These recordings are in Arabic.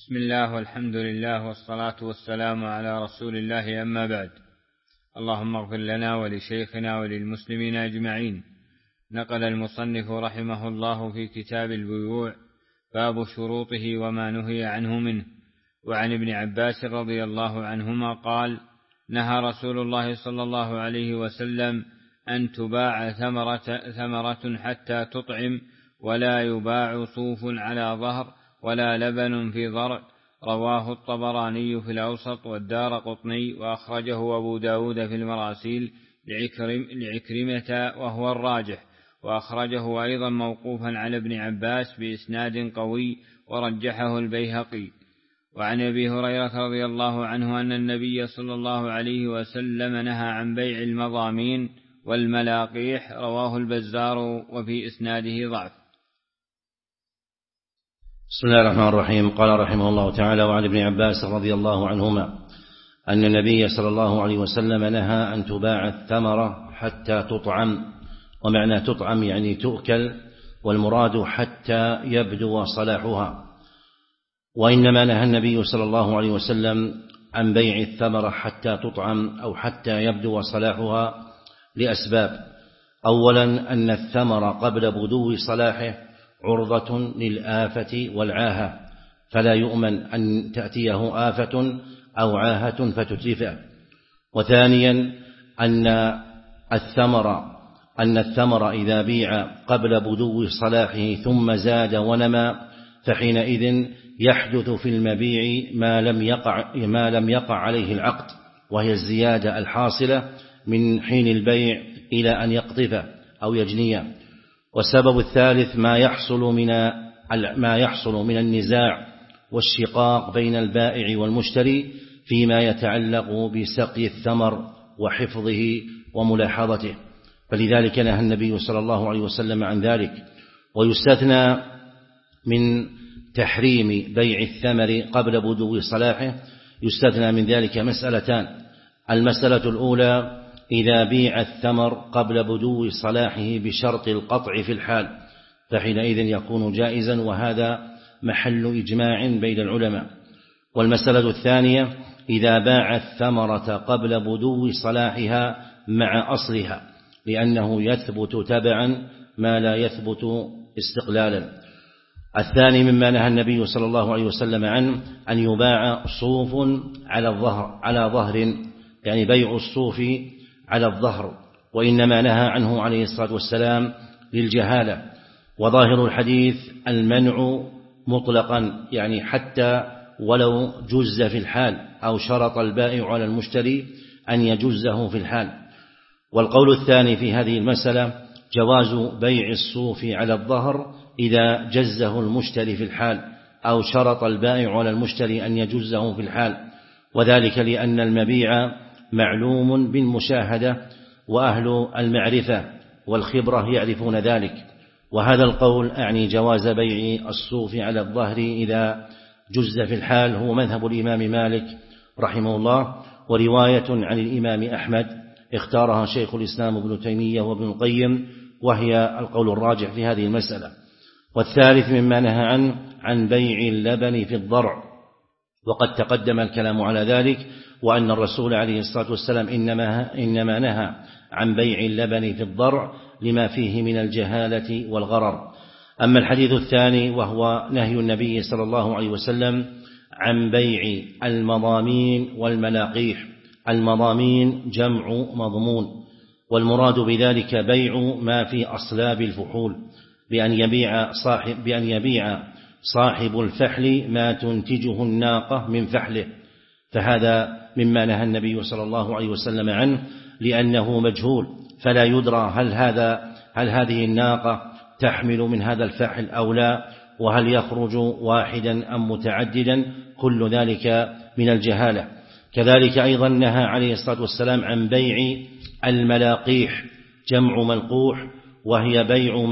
بسم الله والحمد لله والصلاة والسلام على رسول الله، أما بعد. اللهم اغفر لنا ولشيخنا وللمسلمين أجمعين. نقل المصنف رحمه الله في كتاب البيوع باب شروطه وما نهي عنه منه. وعن ابن عباس رضي الله عنهما قال: نهى رسول الله صلى الله عليه وسلم أن تباع ثمرة حتى تطعم، ولا يباع صوف على ظهر، ولا لبن في ضرع. رواه الطبراني في الأوسط والدارقطني، وأخرجه أبو داود في المراسيل لعكرمة وهو الراجح، وأخرجه أيضا موقوفا على ابن عباس بإسناد قوي ورجحه البيهقي. وعن أبي هريرة رضي الله عنه أن النبي صلى الله عليه وسلم نهى عن بيع المضامين والملاقيح. رواه البزار وفي إسناده ضعف. بسم الله الرحمن الرحيم. قال رحمه الله تعالى: وعن ابن عباس رضي الله عنهما أن النبي صلى الله عليه وسلم نهى أن تباع الثمرة حتى تطعم. ومعنى تطعم يعني تؤكل، والمراد حتى يبدو صلاحها. وإنما نهى النبي صلى الله عليه وسلم عن بيع الثمرة حتى تطعم أو حتى يبدو صلاحها لأسباب. أولا أن الثمر قبل بدو صلاحه عرضة للآفة والعاهة، فلا يؤمن أن تأتيه آفة أو عاهة فتتلفه. وثانيا أن الثمر إذا بيع قبل بدو صلاحه ثم زاد ونمى، فحينئذ يحدث في المبيع ما لم يقع عليه العقد، وهي الزيادة الحاصلة من حين البيع إلى أن يقطف أو يجنيه. والسبب الثالث ما يحصل من النزاع والشقاق بين البائع والمشتري فيما يتعلق بسقي الثمر وحفظه وملاحظته، فلذلك نهى النبي صلى الله عليه وسلم عن ذلك. ويستثنى من تحريم بيع الثمر قبل بدو صلاحه، يستثنى من ذلك مسألتان: المسألة الأولى إذا بيع الثمر قبل بدو صلاحه بشرط القطع في الحال، فحينئذ يكون جائزا، وهذا محل إجماع بين العلماء. والمسألة الثانية إذا باع الثمرة قبل بدو صلاحها مع أصلها، لأنه يثبت تبعا ما لا يثبت استقلالا. الثاني مما نهى النبي صلى الله عليه وسلم عنه أن يباع صوف على ظهر، يعني بيع الصوف على الظهر، وإنما نهى عنه عليه الصلاة والسلام للجهالة. وظاهر الحديث المنع مطلقا، يعني حتى ولو جز في الحال، أو شرط البائع على المشتري أن يجزه في الحال. والقول الثاني في هذه المسألة جواز بيع الصوف على الظهر إذا جزه المشتري في الحال، أو شرط البائع على المشتري أن يجزه في الحال، وذلك لأن المبيع معلوم بالمشاهدة، وأهل المعرفة والخبرة يعرفون ذلك. وهذا القول أعني جواز بيع الصوف على الظهر إذا جز في الحال هو مذهب الإمام مالك رحمه الله، ورواية عن الإمام أحمد اختارها شيخ الإسلام ابن تيمية وابن القيم، وهي القول الراجح في هذه المسألة. والثالث مما نهى عن بيع اللبن في الضرع، وقد تقدم الكلام على ذلك، وأن الرسول عليه الصلاة والسلام إنما نهى عن بيع اللبن في الضرع لما فيه من الجهالة والغرر. أما الحديث الثاني وهو نهي النبي صلى الله عليه وسلم عن بيع المضامين والملاقيح. المضامين جمع مضمون، والمراد بذلك بيع ما في أصلاب الفحول، بأن يبيع صاحب الفحل ما تنتجه الناقة من فحله، فهذا مما نهى النبي صلى الله عليه وسلم عنه، لأنه مجهول، فلا يدرى هل هذه الناقة تحمل من هذا الفحل أو لا، وهل يخرج واحدا أم متعددا، كل ذلك من الجهالة. كذلك أيضا نهى عليه الصلاة والسلام عن بيع الملاقيح، جمع ملقوح، وهي بيع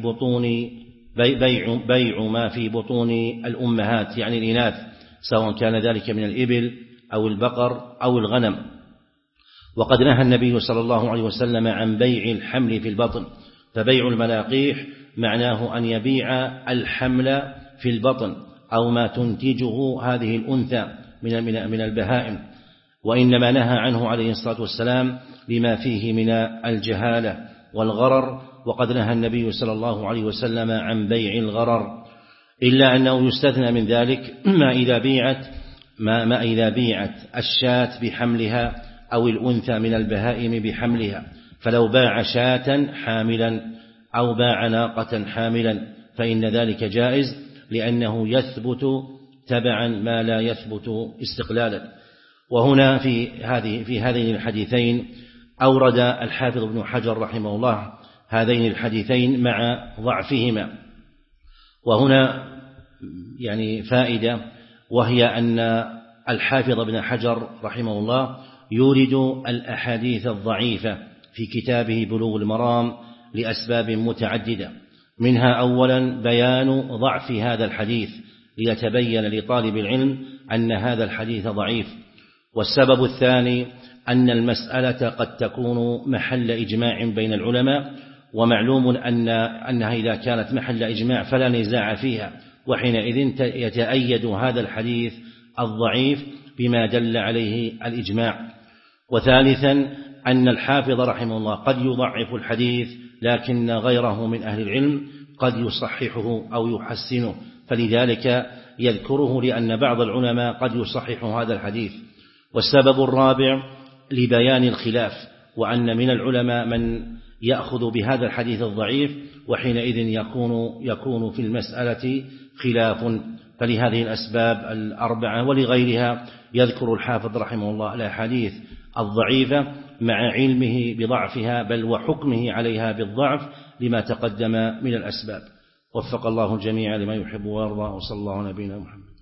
ما في بطون الأمهات، يعني الإناث، سواء كان ذلك من الإبل أو البقر أو الغنم. وقد نهى النبي صلى الله عليه وسلم عن بيع الحمل في البطن، فبيع الملاقيح معناه أن يبيع الحمل في البطن، أو ما تنتجه هذه الأنثى من البهائم، وإنما نهى عنه عليه الصلاة والسلام لما فيه من الجهالة والغرر، وقد نهى النبي صلى الله عليه وسلم عن بيع الغرر، إلا أنه يستثنى من ذلك ما إذا بيعت الشاة بحملها أو الأنثى من البهائم بحملها، فلو باع شاة حاملا أو باع ناقة حاملا فإن ذلك جائز، لأنه يثبت تبعا ما لا يثبت استقلالا. وهنا في هذين الحديثين أورد الحافظ ابن حجر رحمه الله هذين الحديثين مع ضعفهما. وهنا يعني فائدة، وهي أن الحافظ ابن حجر رحمه الله يورد الأحاديث الضعيفة في كتابه بلوغ المرام لأسباب متعددة، منها أولا بيان ضعف هذا الحديث ليتبين لطالب العلم أن هذا الحديث ضعيف. والسبب الثاني أن المسألة قد تكون محل إجماع بين العلماء، ومعلوم أنها إذا كانت محل إجماع فلا نزاع فيها، وحينئذ يتأيد هذا الحديث الضعيف بما دل عليه الإجماع. وثالثا أن الحافظ رحمه الله قد يضعف الحديث، لكن غيره من أهل العلم قد يصححه أو يحسنه، فلذلك يذكره لأن بعض العلماء قد يصحح هذا الحديث. والسبب الرابع لبيان الخلاف، وأن من العلماء من يأخذ بهذا الحديث الضعيف، وحينئذ يكون في المسألة خلاف. فلهذه الأسباب الأربعة ولغيرها يذكر الحافظ رحمه الله الأحاديث الضعيفة مع علمه بضعفها، بل وحكمه عليها بالضعف لما تقدم من الأسباب. وفق الله الجميع لما يحب ويرضى، وصلى الله على نبينا محمد.